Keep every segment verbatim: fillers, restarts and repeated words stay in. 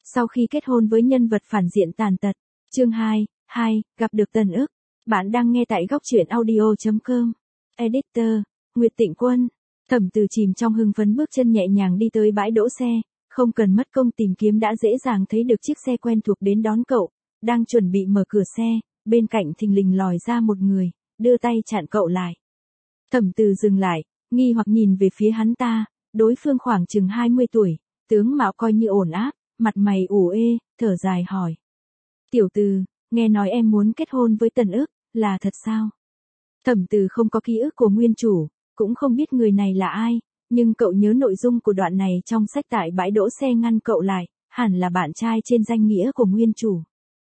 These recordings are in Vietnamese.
Sau khi kết hôn với nhân vật phản diện tàn tật. Chương hai, hai, gặp được Tần Ức. Bạn đang nghe tại góc truyện audio chấm com. Editor, Nguyệt Tịnh Quân. Thẩm Từ chìm trong hưng phấn bước chân nhẹ nhàng đi tới bãi đỗ xe, không cần mất công tìm kiếm đã dễ dàng thấy được chiếc xe quen thuộc đến đón cậu, đang chuẩn bị mở cửa xe, bên cạnh thình lình lòi ra một người, đưa tay chặn cậu lại. Thẩm Từ dừng lại, nghi hoặc nhìn về phía hắn ta, đối phương khoảng chừng hai mươi tuổi, tướng mạo coi như ổn áp, mặt mày ủ ê, thở dài hỏi. Tiểu Từ, nghe nói em muốn kết hôn với Tần Ức, là thật sao? Thẩm Từ không có ký ức của nguyên chủ, cũng không biết người này là ai, nhưng cậu nhớ nội dung của đoạn này trong sách tại bãi đỗ xe ngăn cậu lại, hẳn là bạn trai trên danh nghĩa của nguyên chủ.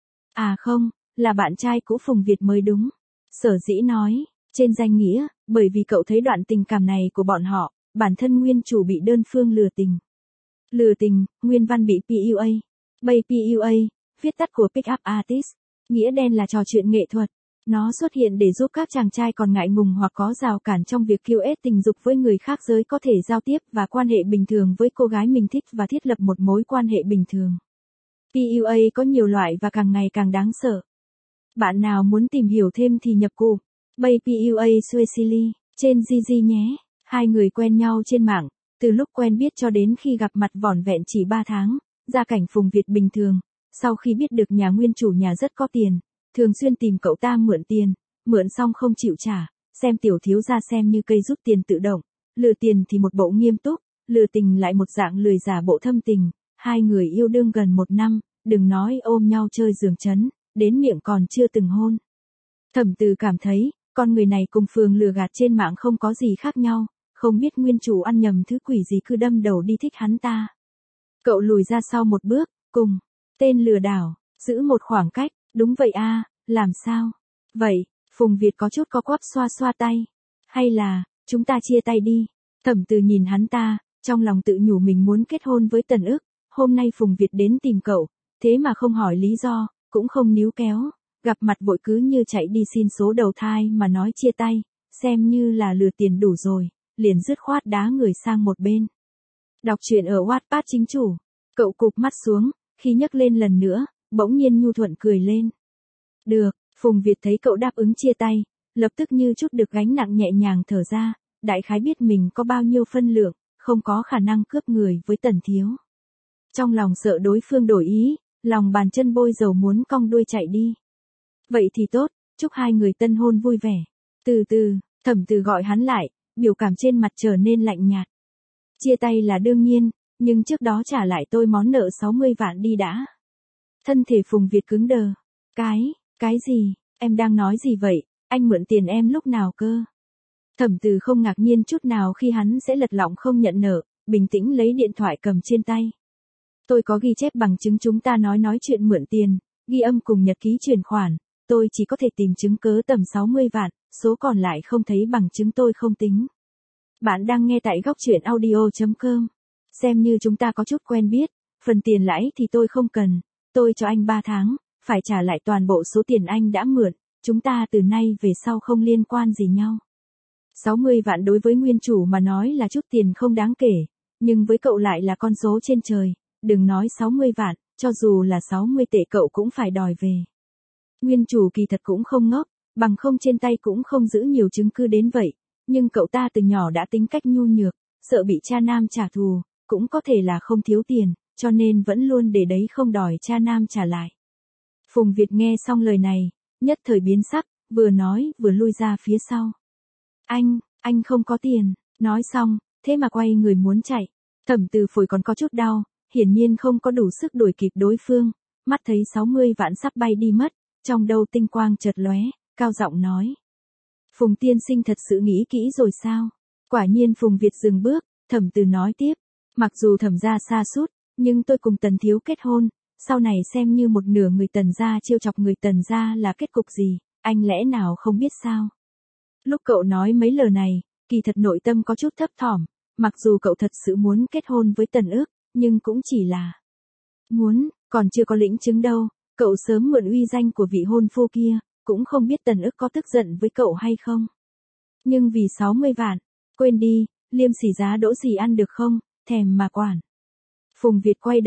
À không, là bạn trai cũ Phùng Việt mới đúng. Sở dĩ nói, trên danh nghĩa, bởi vì cậu thấy đoạn tình cảm này của bọn họ, bản thân nguyên chủ bị đơn phương lừa tình. Lừa tình, nguyên văn bị pê u a. Bay pê u a, viết tắt của Pick Up Artist, nghĩa đen là trò chuyện nghệ thuật. Nó xuất hiện để giúp các chàng trai còn ngại ngùng hoặc có rào cản trong việc kiu ét tình dục với người khác giới có thể giao tiếp và quan hệ bình thường với cô gái mình thích và thiết lập một mối quan hệ bình thường. pê u a có nhiều loại và càng ngày càng đáng sợ. Bạn nào muốn tìm hiểu thêm thì nhập cụm Bay pê u a Suicily trên Gigi nhé. Hai người quen nhau trên mạng, từ lúc quen biết cho đến khi gặp mặt vỏn vẹn chỉ ba tháng, gia cảnh Phùng Việt bình thường. Sau khi biết được nhà nguyên chủ nhà rất có tiền, thường xuyên tìm cậu ta mượn tiền, mượn xong không chịu trả, xem tiểu thiếu gia xem như cây rút tiền tự động, lừa tiền thì một bộ nghiêm túc, lừa tình lại một dạng lười giả bộ thâm tình, hai người yêu đương gần một năm, đừng nói ôm nhau chơi giường chấn, đến miệng còn chưa từng hôn. Thẩm Từ cảm thấy, con người này cùng phường lừa gạt trên mạng không có gì khác nhau, không biết nguyên chủ ăn nhầm thứ quỷ gì cứ đâm đầu đi thích hắn ta. Cậu lùi ra sau một bước, cùng tên lừa đảo, giữ một khoảng cách. Đúng vậy a, à, làm sao? Vậy, Phùng Việt có chút có quắp xoa xoa tay. Hay là, chúng ta chia tay đi. Thẩm Từ nhìn hắn ta, trong lòng tự nhủ mình muốn kết hôn với Tần Ức. Hôm nay Phùng Việt đến tìm cậu, thế mà không hỏi lý do, cũng không níu kéo. Gặp mặt vội cứ như chạy đi xin số đầu thai mà nói chia tay, xem như là lừa tiền đủ rồi, liền dứt khoát đá người sang một bên. Đọc truyện ở Wattpad chính chủ. Cậu cụp mắt xuống, khi nhấc lên lần nữa. Bỗng nhiên nhu thuận cười lên. Được, Phùng Việt thấy cậu đáp ứng chia tay, lập tức như chút được gánh nặng nhẹ nhàng thở ra, đại khái biết mình có bao nhiêu phân lượng, không có khả năng cướp người với Tần thiếu. Trong lòng sợ đối phương đổi ý, lòng bàn chân bôi dầu muốn cong đuôi chạy đi. Vậy thì tốt, chúc hai người tân hôn vui vẻ. Từ từ, Thẩm Từ gọi hắn lại, biểu cảm trên mặt trở nên lạnh nhạt. Chia tay là đương nhiên, nhưng trước đó trả lại tôi món nợ sáu mươi vạn đi đã. Thân thể Phùng Việt cứng đờ. Cái, cái gì, em đang nói gì vậy, anh mượn tiền em lúc nào cơ? Thẩm Từ không ngạc nhiên chút nào khi hắn sẽ lật lọng không nhận nợ, bình tĩnh lấy điện thoại cầm trên tay. Tôi có ghi chép bằng chứng chúng ta nói nói chuyện mượn tiền, ghi âm cùng nhật ký chuyển khoản, tôi chỉ có thể tìm chứng cớ tầm sáu mươi vạn, số còn lại không thấy bằng chứng tôi không tính. Bạn đang nghe tại góc truyện audio chấm com. Xem như chúng ta có chút quen biết, phần tiền lãi thì tôi không cần. Tôi cho anh ba tháng, phải trả lại toàn bộ số tiền anh đã mượn, chúng ta từ nay về sau không liên quan gì nhau. sáu mươi vạn đối với nguyên chủ mà nói là chút tiền không đáng kể, nhưng với cậu lại là con số trên trời, đừng nói sáu mươi vạn, cho dù là sáu mươi tệ cậu cũng phải đòi về. Nguyên chủ kỳ thật cũng không ngốc, bằng không trên tay cũng không giữ nhiều chứng cứ đến vậy, nhưng cậu ta từ nhỏ đã tính cách nhu nhược, sợ bị cha nam trả thù, cũng có thể là không thiếu tiền. Cho nên vẫn luôn để đấy không đòi cha nam trả lại. Phùng Việt nghe xong lời này, nhất thời biến sắc, vừa nói vừa lui ra phía sau. Anh, anh không có tiền, nói xong, thế mà quay người muốn chạy. Thẩm Từ phổi còn có chút đau, hiển nhiên không có đủ sức đuổi kịp đối phương, mắt thấy sáu mươi vạn sắp bay đi mất, trong đầu tinh quang chợt lóe, cao giọng nói. Phùng tiên sinh thật sự nghĩ kỹ rồi sao? Quả nhiên Phùng Việt dừng bước, Thẩm Từ nói tiếp, mặc dù Thẩm gia sa sút, nhưng tôi cùng Tần thiếu kết hôn, sau này xem như một nửa người Tần gia trêu chọc người Tần gia là kết cục gì, anh lẽ nào không biết sao? Lúc cậu nói mấy lời này, kỳ thật nội tâm có chút thấp thỏm, mặc dù cậu thật sự muốn kết hôn với Tần Ức, nhưng cũng chỉ là muốn, còn chưa có lĩnh chứng đâu, cậu sớm mượn uy danh của vị hôn phu kia, cũng không biết Tần Ức có tức giận với cậu hay không. Nhưng vì sáu mươi vạn, quên đi, liêm sỉ giá đỗ xì ăn được không, thèm mà quản. Phùng Việt quay đầu,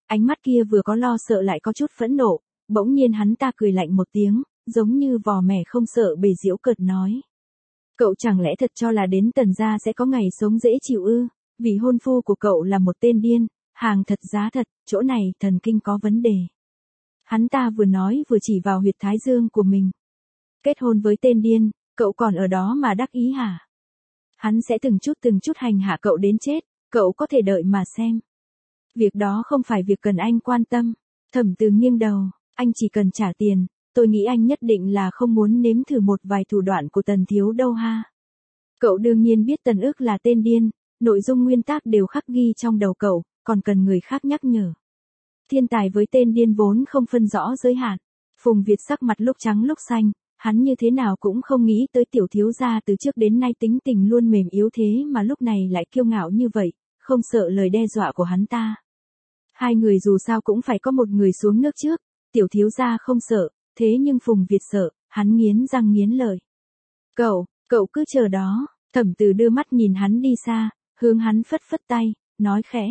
Ánh mắt kia vừa có lo sợ lại có chút phẫn nộ, bỗng nhiên hắn ta cười lạnh một tiếng, giống như vò mẻ không sợ bề giễu cợt nói. Cậu chẳng lẽ thật cho là đến Tần gia sẽ có ngày sống dễ chịu ư, vì hôn phu của cậu là một tên điên, hàng thật giá thật, chỗ này thần kinh có vấn đề. Hắn ta vừa nói vừa chỉ vào huyệt thái dương của mình. Kết hôn với tên điên, cậu còn ở đó mà đắc ý hả? Hắn sẽ từng chút từng chút hành hạ cậu đến chết, cậu có thể đợi mà xem. Việc đó không phải việc cần anh quan tâm. Thẩm Từ nghiêng đầu, anh chỉ cần trả tiền, tôi nghĩ anh nhất định là không muốn nếm thử một vài thủ đoạn của Tần thiếu đâu ha. Cậu đương nhiên biết Tần ức là tên điên, nội dung nguyên tác đều khắc ghi trong đầu cậu, còn cần người khác nhắc nhở. Thiên tài với tên điên vốn không phân rõ giới hạn. Phùng Việt sắc mặt lúc trắng lúc xanh, hắn như thế nào cũng không nghĩ tới tiểu thiếu gia từ trước đến nay tính tình luôn mềm yếu thế mà lúc này lại kiêu ngạo như vậy, không sợ lời đe dọa của hắn ta. Hai người dù sao cũng phải có một người xuống nước trước, tiểu thiếu gia không sợ, thế nhưng Phùng Việt sợ, hắn nghiến răng nghiến lợi. Cậu, cậu cứ chờ đó. Thẩm Từ đưa mắt nhìn hắn đi xa, hướng hắn phất phất tay, nói khẽ.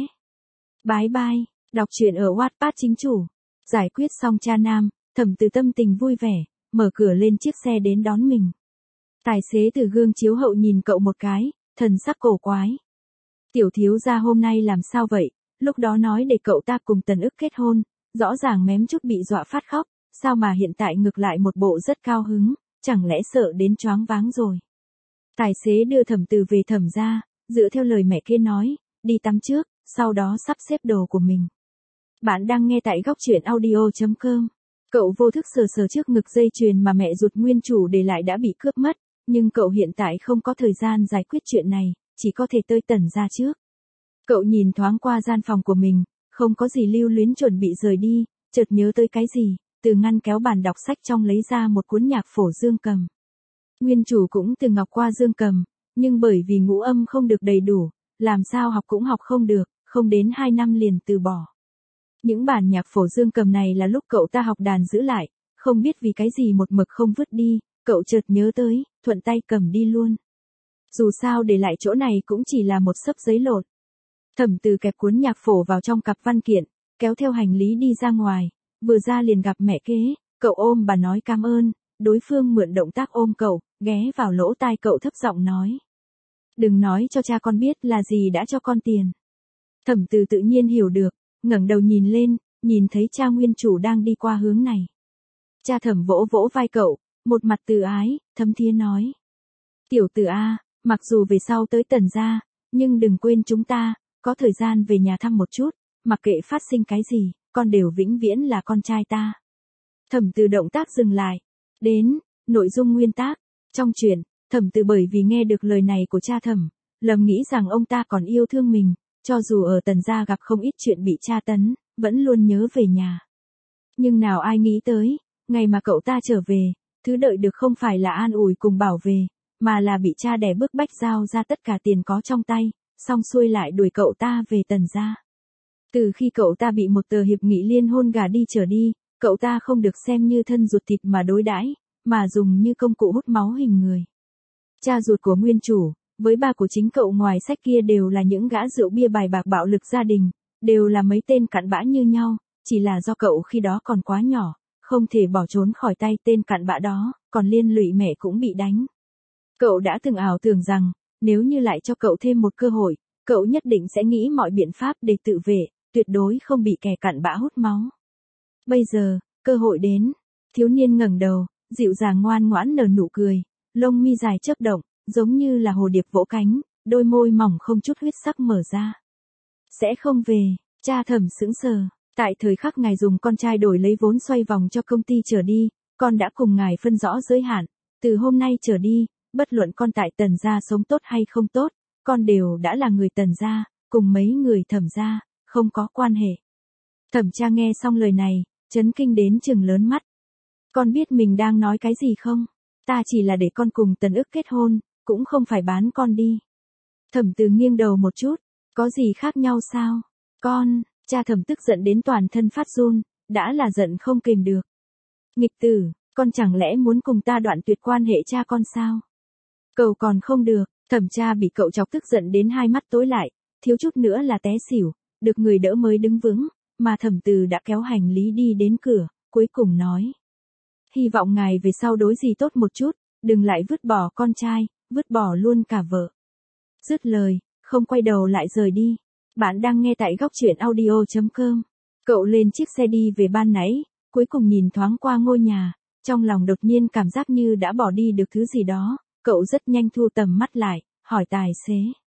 Bái bai, đọc truyện ở Wattpad chính chủ. Giải quyết xong cha nam, Thẩm Từ tâm tình vui vẻ, mở cửa lên chiếc xe đến đón mình. Tài xế từ gương chiếu hậu nhìn cậu một cái, thần sắc cổ quái. Tiểu thiếu gia hôm nay làm sao vậy, lúc đó nói để cậu ta cùng Tần ức kết hôn, rõ ràng mém chút bị dọa phát khóc, sao mà hiện tại ngược lại một bộ rất cao hứng, chẳng lẽ sợ đến choáng váng rồi. Tài xế đưa Thẩm Từ về thẩm gia, dựa theo lời mẹ kia nói, đi tắm trước, sau đó sắp xếp đồ của mình. Bạn đang nghe tại góc truyện audio chấm com. Cậu vô thức sờ sờ trước ngực dây chuyền mà mẹ ruột nguyên chủ để lại đã bị cướp mất, nhưng cậu hiện tại không có thời gian giải quyết chuyện này, chỉ có thể tới Tần gia trước. Cậu nhìn thoáng qua gian phòng của mình, không có gì lưu luyến chuẩn bị rời đi, chợt nhớ tới cái gì, từ ngăn kéo bàn đọc sách trong lấy ra một cuốn nhạc phổ dương cầm. Nguyên chủ cũng từng học qua dương cầm, nhưng bởi vì ngũ âm không được đầy đủ, làm sao học cũng học không được, không đến hai năm liền từ bỏ. Những bản nhạc phổ dương cầm này là lúc cậu ta học đàn giữ lại, không biết vì cái gì một mực không vứt đi, cậu chợt nhớ tới, thuận tay cầm đi luôn. Dù sao để lại chỗ này cũng chỉ là một xấp giấy lộn. Thẩm Từ kẹp cuốn nhạc phổ vào trong cặp văn kiện, kéo theo hành lý đi ra ngoài, vừa ra liền gặp mẹ kế, cậu ôm bà nói cảm ơn, đối phương mượn động tác ôm cậu, ghé vào lỗ tai cậu thấp giọng nói. Đừng nói cho cha con biết là gì đã cho con tiền. Thẩm Từ tự nhiên hiểu được, ngẩng đầu nhìn lên, nhìn thấy cha nguyên chủ đang đi qua hướng này. Cha Thẩm vỗ vỗ vai cậu, một mặt từ ái, thâm thiế nói. Tiểu Từ a, mặc dù về sau tới Tần gia, nhưng đừng quên chúng ta, có thời gian về nhà thăm một chút, mặc kệ phát sinh cái gì, con đều vĩnh viễn là con trai ta. Thẩm Từ động tác dừng lại. Đến, nội dung nguyên tác. Trong truyện, Thẩm Từ bởi vì nghe được lời này của cha Thẩm, lầm nghĩ rằng ông ta còn yêu thương mình, cho dù ở Tần gia gặp không ít chuyện bị tra tấn, vẫn luôn nhớ về nhà. Nhưng nào ai nghĩ tới, ngày mà cậu ta trở về, thứ đợi được không phải là an ủi cùng bảo vệ, mà là bị cha đè bức bách giao ra tất cả tiền có trong tay, xong xuôi lại đuổi cậu ta về Tần gia. Từ khi cậu ta bị một tờ hiệp nghị liên hôn gả đi trở đi, cậu ta không được xem như thân ruột thịt mà đối đãi, mà dùng như công cụ hút máu hình người. Cha ruột của nguyên chủ, với ba của chính cậu ngoài sách kia đều là những gã rượu bia bài bạc bạo lực gia đình, đều là mấy tên cặn bã như nhau, chỉ là do cậu khi đó còn quá nhỏ, không thể bỏ trốn khỏi tay tên cặn bã đó, còn liên lụy mẹ cũng bị đánh. Cậu đã từng ảo tưởng rằng, nếu như lại cho cậu thêm một cơ hội, cậu nhất định sẽ nghĩ mọi biện pháp để tự vệ, tuyệt đối không bị kẻ cặn bã hút máu. Bây giờ, cơ hội đến, thiếu niên ngẩng đầu, dịu dàng ngoan ngoãn nở nụ cười, lông mi dài chớp động, giống như là hồ điệp vỗ cánh, đôi môi mỏng không chút huyết sắc mở ra. Sẽ không về, cha Thẩm sững sờ, tại thời khắc ngài dùng con trai đổi lấy vốn xoay vòng cho công ty trở đi, con đã cùng ngài phân rõ giới hạn, từ hôm nay trở đi, bất luận con tại Tần gia sống tốt hay không tốt, con đều đã là người Tần gia, cùng mấy người Thẩm gia, không có quan hệ. Thẩm cha nghe xong lời này, chấn kinh đến trừng lớn mắt. Con biết mình đang nói cái gì không? Ta chỉ là để con cùng Tần ức kết hôn, cũng không phải bán con đi. Thẩm Từ nghiêng đầu một chút, có gì khác nhau sao? Con, cha Thẩm tức giận đến toàn thân phát run, đã là giận không kềm được. Nghịch tử, con chẳng lẽ muốn cùng ta đoạn tuyệt quan hệ cha con sao? Cậu còn không được, Thẩm cha bị cậu chọc tức giận đến hai mắt tối lại, thiếu chút nữa là té xỉu, được người đỡ mới đứng vững, mà Thẩm Từ đã kéo hành lý đi đến cửa, cuối cùng nói. Hy vọng ngài về sau đối gì tốt một chút, đừng lại vứt bỏ con trai, vứt bỏ luôn cả vợ. Dứt lời, không quay đầu lại rời đi. Bạn đang nghe tại góc truyện audio chấm com. Cậu lên chiếc xe đi về ban nãy, cuối cùng nhìn thoáng qua ngôi nhà, trong lòng đột nhiên cảm giác như đã bỏ đi được thứ gì đó, cậu rất nhanh thu tầm mắt lại, hỏi tài xế.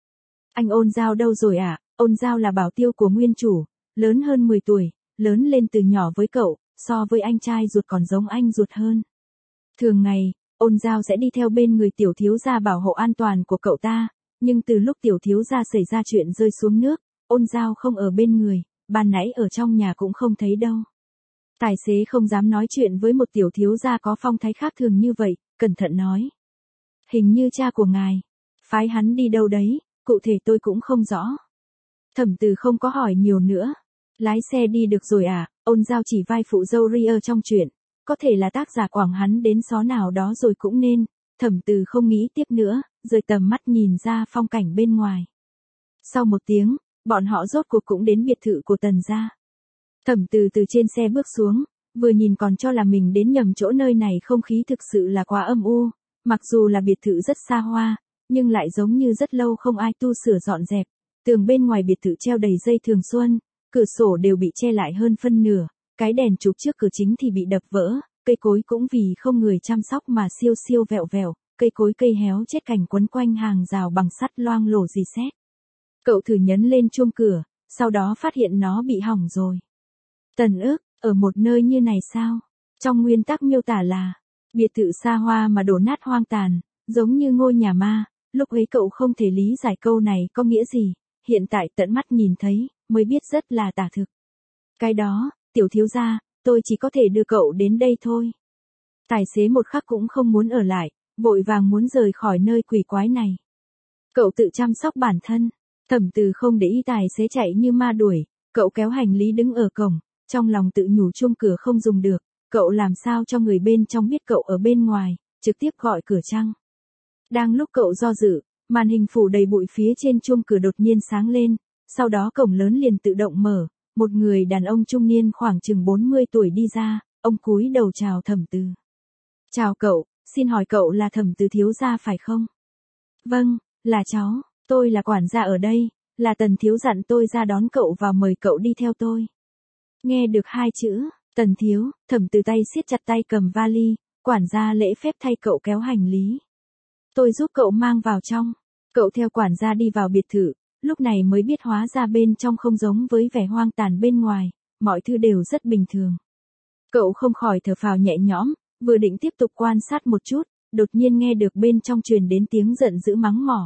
Anh Ôn Giao đâu rồi ạ? À? Ôn Giao là bảo tiêu của nguyên chủ, lớn hơn mười tuổi, lớn lên từ nhỏ với cậu, so với anh trai ruột còn giống anh ruột hơn. Thường ngày, Ôn Giao sẽ đi theo bên người tiểu thiếu gia bảo hộ an toàn của cậu ta, nhưng từ lúc tiểu thiếu gia xảy ra chuyện rơi xuống nước, Ôn Giao không ở bên người, ban nãy ở trong nhà cũng không thấy đâu. Tài xế không dám nói chuyện với một tiểu thiếu gia có phong thái khác thường như vậy, cẩn thận nói. Hình như cha của ngài, phái hắn đi đâu đấy, cụ thể tôi cũng không rõ. Thẩm Từ không có hỏi nhiều nữa. Lái xe đi được rồi à? Ôn Giao chỉ vai phụ dâu Ria trong chuyện, có thể là tác giả quảng hắn đến xó nào đó rồi cũng nên. Thẩm Từ không nghĩ tiếp nữa, rời tầm mắt nhìn ra phong cảnh bên ngoài. Sau một tiếng, bọn họ rốt cuộc cũng đến biệt thự của Tần gia. Thẩm Từ từ trên xe bước xuống, vừa nhìn còn cho là mình đến nhầm chỗ, nơi này không khí thực sự là quá âm u, mặc dù là biệt thự rất xa hoa, nhưng lại giống như rất lâu không ai tu sửa dọn dẹp. Tường bên ngoài biệt thự treo đầy dây thường xuân, cửa sổ đều bị che lại hơn phân nửa, cái đèn chụp trước cửa chính thì bị đập vỡ, cây cối cũng vì không người chăm sóc mà siêu siêu vẹo vẹo, cây cối cây héo chết cành quấn quanh hàng rào bằng sắt loang lổ rì sét. Cậu thử nhấn lên chuông cửa, sau đó phát hiện nó bị hỏng rồi. Tần ức, ở một nơi như này sao? Trong nguyên tắc miêu tả là, biệt thự xa hoa mà đổ nát hoang tàn, giống như ngôi nhà ma, lúc ấy cậu không thể lý giải câu này có nghĩa gì, hiện tại tận mắt nhìn thấy, mới biết rất là tả thực. Cái đó, tiểu thiếu gia, tôi chỉ có thể đưa cậu đến đây thôi. Tài xế một khắc cũng không muốn ở lại, vội vàng muốn rời khỏi nơi quỷ quái này. Cậu tự chăm sóc bản thân. Thẩm Từ không để ý tài xế chạy như ma đuổi, cậu kéo hành lý đứng ở cổng, trong lòng tự nhủ chuông cửa không dùng được, cậu làm sao cho người bên trong biết cậu ở bên ngoài, trực tiếp gọi cửa chăng. Đang lúc cậu do dự, màn hình phủ đầy bụi phía trên chuông cửa đột nhiên sáng lên, sau đó cổng lớn liền tự động mở, một người đàn ông trung niên khoảng chừng bốn mươi tuổi đi ra, ông cúi đầu chào Thẩm Từ. Chào cậu, xin hỏi cậu là Thẩm Từ thiếu gia phải không? Vâng, là cháu, tôi là quản gia ở đây, là Tần thiếu dặn tôi ra đón cậu và mời cậu đi theo tôi. Nghe được hai chữ, Tần thiếu, Thẩm Từ tay siết chặt tay cầm vali, quản gia lễ phép thay cậu kéo hành lý. Tôi giúp cậu mang vào trong. Cậu theo quản gia đi vào biệt thự, lúc này mới biết hóa ra bên trong không giống với vẻ hoang tàn bên ngoài, mọi thứ đều rất bình thường. Cậu không khỏi thở phào nhẹ nhõm, vừa định tiếp tục quan sát một chút, đột nhiên nghe được bên trong truyền đến tiếng giận dữ mắng mỏ.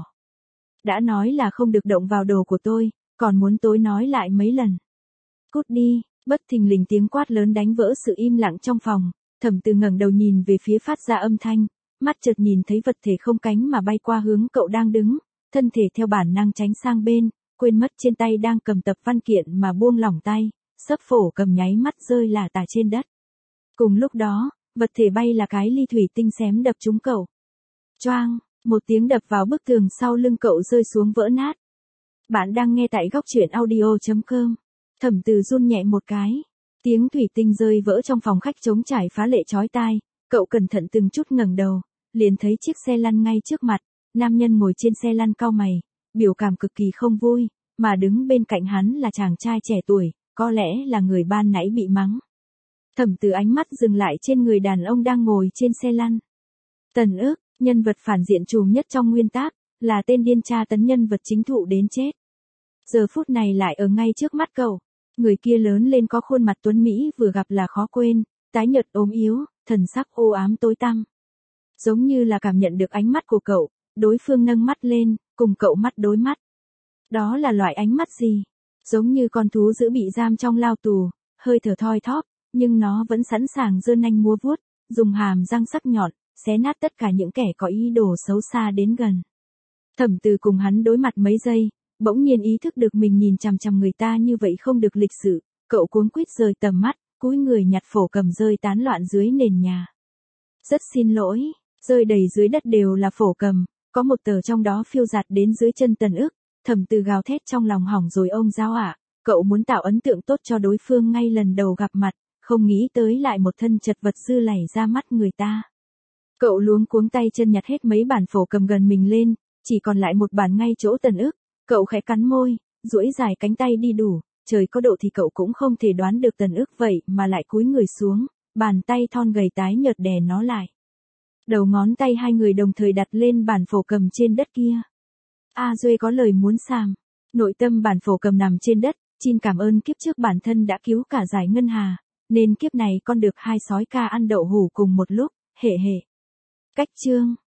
Đã nói là không được động vào đồ của tôi, còn muốn tôi nói lại mấy lần. Cút đi, bất thình lình tiếng quát lớn đánh vỡ sự im lặng trong phòng, Thẩm Từ ngẩng đầu nhìn về phía phát ra âm thanh, mắt chợt nhìn thấy vật thể không cánh mà bay qua hướng cậu đang đứng, thân thể theo bản năng tránh sang bên, quên mất trên tay đang cầm tập văn kiện mà buông lỏng tay, sấp phổ cầm nháy mắt rơi lả tả trên đất. Cùng lúc đó, vật thể bay là cái ly thủy tinh xém đập trúng cậu. Choang, một tiếng đập vào bức tường sau lưng cậu rơi xuống vỡ nát. Bạn đang nghe tại góc truyện audio chấm com. Thẩm Từ run nhẹ một cái. Tiếng thủy tinh rơi vỡ trong phòng khách trống trải phá lệ chói tai. Cậu cẩn thận từng chút ngẩng đầu, liền thấy chiếc xe lăn ngay trước mặt. Nam nhân ngồi trên xe lăn cau mày, biểu cảm cực kỳ không vui, mà đứng bên cạnh hắn là chàng trai trẻ tuổi, có lẽ là người ban nãy bị mắng. Thẩm Từ ánh mắt dừng lại trên người đàn ông đang ngồi trên xe lăn. Tần ức, nhân vật phản diện trù nhất trong nguyên tác, là tên điên tra tấn nhân vật chính thụ đến chết. Giờ phút này lại ở ngay trước mắt cậu. Người kia lớn lên có khuôn mặt tuấn Mỹ vừa gặp là khó quên, tái nhợt ốm yếu, thần sắc u ám tối tăm. Giống như là cảm nhận được ánh mắt của cậu, đối phương nâng mắt lên, cùng cậu mắt đối mắt. Đó là loại ánh mắt gì? Giống như con thú dữ bị giam trong lao tù, hơi thở thoi thóp, nhưng nó vẫn sẵn sàng giơ nanh múa vuốt, dùng hàm răng sắc nhọn, xé nát tất cả những kẻ có ý đồ xấu xa đến gần. Thẩm Từ cùng hắn đối mặt mấy giây, bỗng nhiên ý thức được mình nhìn chằm chằm người ta như vậy không được lịch sự, cậu cuống quýt rời tầm mắt, cúi người nhặt phổ cầm rơi tán loạn dưới nền nhà. Rất xin lỗi, rơi đầy dưới đất đều là phổ cầm, có một tờ trong đó phiêu giạt đến dưới chân Tần ức. Thẩm Từ gào thét trong lòng hỏng rồi ông giáo ạ, Cậu muốn tạo ấn tượng tốt cho đối phương ngay lần đầu gặp mặt, không nghĩ tới lại một thân chật vật dư lầy ra mắt người ta. Cậu luống cuống tay chân nhặt hết mấy bản phổ cầm gần mình lên, chỉ còn lại một bản ngay chỗ Tần Ức. Cậu khẽ cắn môi, duỗi dài cánh tay đi đủ, trời có độ thì cậu cũng không thể đoán được Tần Ức vậy mà lại cúi người xuống, bàn tay thon gầy tái nhợt đè nó lại. Đầu ngón tay hai người đồng thời đặt lên bản phổ cầm trên đất kia. A Duê có lời muốn sàm. Nội tâm bản phổ cầm nằm trên đất, xin cảm ơn kiếp trước bản thân đã cứu cả giải ngân hà, nên kiếp này con được hai sói ca ăn đậu hủ cùng một lúc, hệ hệ. Cách chương